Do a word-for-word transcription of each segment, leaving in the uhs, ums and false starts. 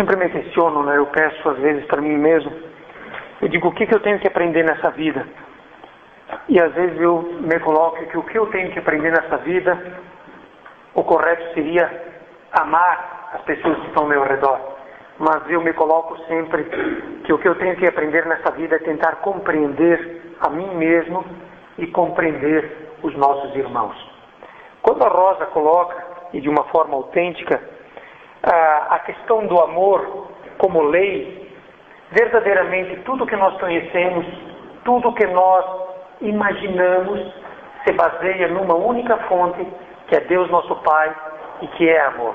sempre me questiono, né? Eu peço às vezes para mim mesmo, eu digo, o que, que eu tenho que aprender nessa vida? E às vezes eu me coloco que o que eu tenho que aprender nessa vida, o correto seria amar as pessoas que estão ao meu redor. Mas eu me coloco sempre que o que eu tenho que aprender nessa vida é tentar compreender a mim mesmo e compreender os nossos irmãos. Quando a Rosa coloca, e de uma forma autêntica, a questão do amor como lei, verdadeiramente tudo que nós conhecemos, tudo que nós imaginamos, se baseia numa única fonte, que é Deus nosso Pai, e que é amor.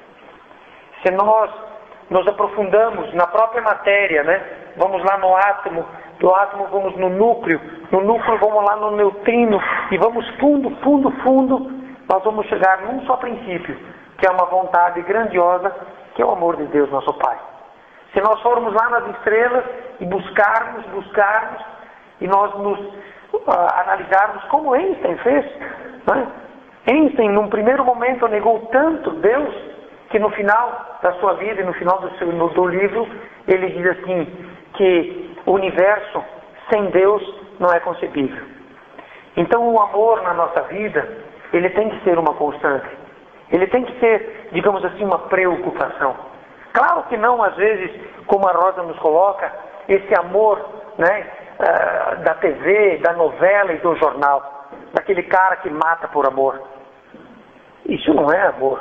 Se nós nos aprofundamos na própria matéria, né? Vamos lá no átomo, do átomo vamos no núcleo, no núcleo vamos lá no neutrino, e vamos fundo, fundo, fundo, nós vamos chegar num só princípio, que é uma vontade grandiosa, que é o amor de Deus nosso Pai. Se nós formos lá nas estrelas e buscarmos, buscarmos, e nós nos uh, analisarmos como Einstein fez, né? Einstein, num primeiro momento, negou tanto Deus, que no final da sua vida e no final do, seu, no, do livro, ele diz assim, que o universo sem Deus não é concebível. Então o amor na nossa vida, ele tem que ser uma constante. Ele tem que ser, digamos assim, uma preocupação. Claro que não, às vezes, como a Rosa nos coloca, esse amor, né, uh, da T V, da novela e do jornal, daquele cara que mata por amor. Isso não é amor.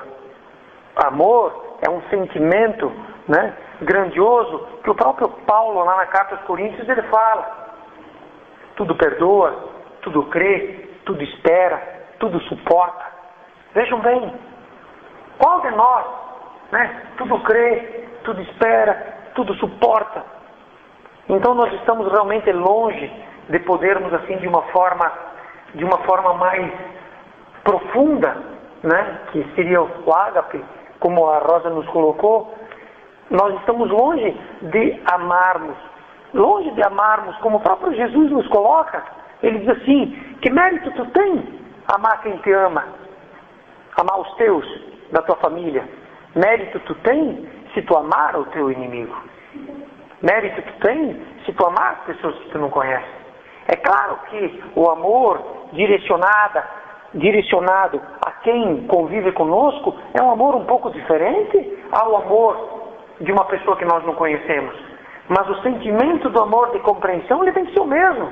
Amor é um sentimento, né, grandioso, que o próprio Paulo, lá na carta aos Coríntios, ele fala. Tudo perdoa, tudo crê, tudo espera, tudo suporta. Vejam bem, qual de nós, né, tudo crê, tudo espera, tudo suporta? Então nós estamos realmente longe de podermos, assim, de uma forma, de uma forma mais profunda, né, que seria o ágape, como a Rosa nos colocou, nós estamos longe de amarmos, longe de amarmos, como o próprio Jesus nos coloca. Ele diz assim, que mérito tu tem amar quem te ama, amar os teus, da tua família? Mérito tu tem se tu amar o teu inimigo? Mérito tu tem se tu amar as pessoas que tu não conhece? É claro que o amor direcionada, direcionado a quem convive conosco é um amor um pouco diferente ao amor de uma pessoa que nós não conhecemos. Mas o sentimento do amor de compreensão, ele tem que ser o mesmo.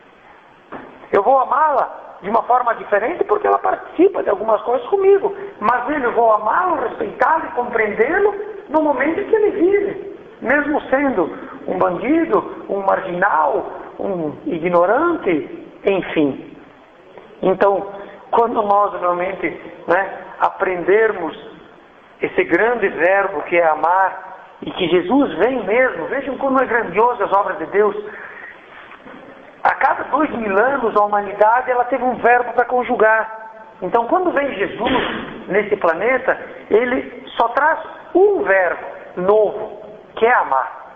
Eu vou amá-la de uma forma diferente porque ela participa de algumas coisas comigo, mas ele, eu vou amá-lo, respeitá-lo e compreendê-lo no momento em que ele vive, mesmo sendo um bandido, um marginal, um ignorante, enfim. Então, quando nós realmente, né, aprendermos esse grande verbo que é amar, e que Jesus vem mesmo, vejam como é grandioso as obras de Deus. A cada dois mil anos a humanidade ela teve um verbo para conjugar. Então quando vem Jesus nesse planeta, ele só traz um verbo novo, que é amar.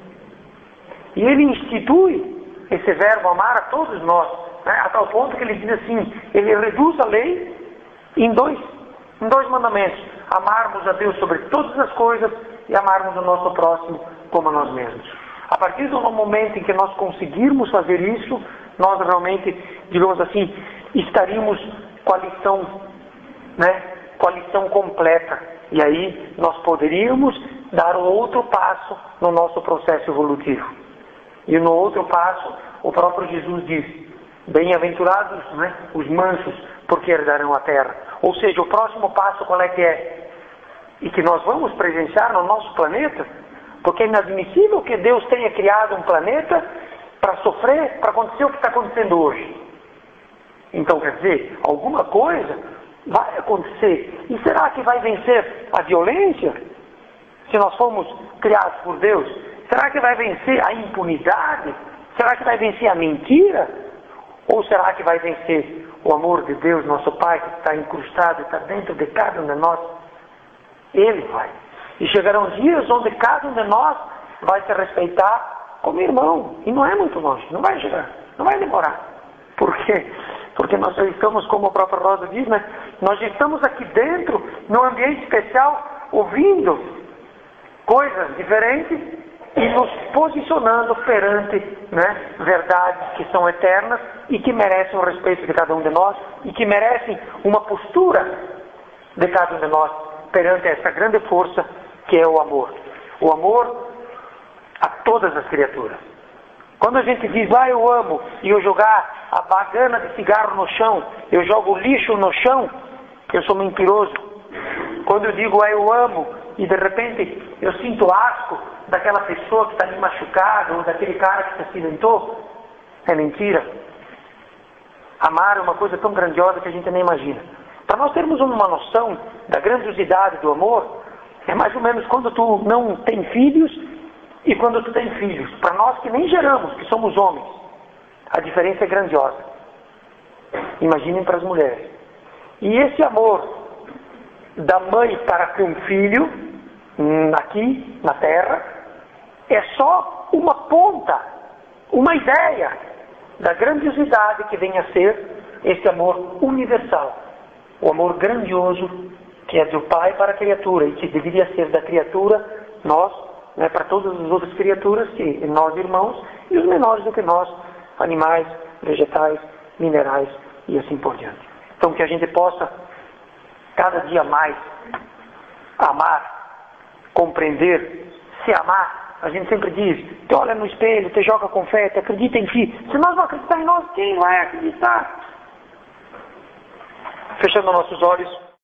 E ele institui esse verbo amar a todos nós, né? A tal ponto que ele diz assim, ele reduz a lei em dois, em dois mandamentos: amarmos a Deus sobre todas as coisas e amarmos o nosso próximo como a nós mesmos. A partir do momento em que nós conseguirmos fazer isso, nós realmente, digamos assim, estaríamos com a lição, né, com a lição completa. E aí nós poderíamos dar um outro passo no nosso processo evolutivo. E no outro passo, o próprio Jesus diz, bem-aventurados, né, os mansos, porque herdarão a terra. Ou seja, o próximo passo qual é que é? E que nós vamos presenciar no nosso planeta, porque é inadmissível que Deus tenha criado um planeta para sofrer, para acontecer o que está acontecendo hoje. Então, quer dizer, alguma coisa vai acontecer. E será que vai vencer a violência? Se nós formos criados por Deus, será que vai vencer a impunidade? Será que vai vencer a mentira? Ou será que vai vencer o amor de Deus, nosso Pai, que está incrustado, está dentro de cada um de nós? Ele vai. E chegarão dias onde cada um de nós vai se respeitar como irmão. E não é muito longe, não vai chegar, não vai demorar. Por quê? Porque nós já estamos, como a própria Rosa diz, né? Nós já estamos aqui dentro, num ambiente especial, ouvindo coisas diferentes e nos posicionando perante, né, verdades que são eternas e que merecem o respeito de cada um de nós e que merecem uma postura de cada um de nós perante essa grande força que é o amor. O amor a todas as criaturas. Quando a gente diz, ah, eu amo, e eu jogar a bagana de cigarro no chão, eu jogo lixo no chão, eu sou mentiroso. Quando eu digo, ah, eu amo, e de repente eu sinto asco daquela pessoa que está me machucada, ou daquele cara que se acidentou, é mentira. Amar é uma coisa tão grandiosa que a gente nem imagina. Para nós termos uma noção da grandiosidade do amor, é mais ou menos quando tu não tem filhos e quando tu tem filhos. Para nós que nem geramos, que somos homens, a diferença é grandiosa. Imaginem para as mulheres. E esse amor da mãe para com o filho, aqui na terra, é só uma ponta, uma ideia da grandiosidade que vem a ser esse amor universal. O amor grandioso que é do pai para a criatura e que deveria ser da criatura, nós, né, para todas as outras criaturas, que nós irmãos, e os menores do que nós, animais, vegetais, minerais e assim por diante. Então que a gente possa cada dia mais amar, compreender, se amar. A gente sempre diz, te olha no espelho, te joga confete, acredita em ti. Se nós não acreditar em nós, quem vai acreditar? Fechando nossos olhos.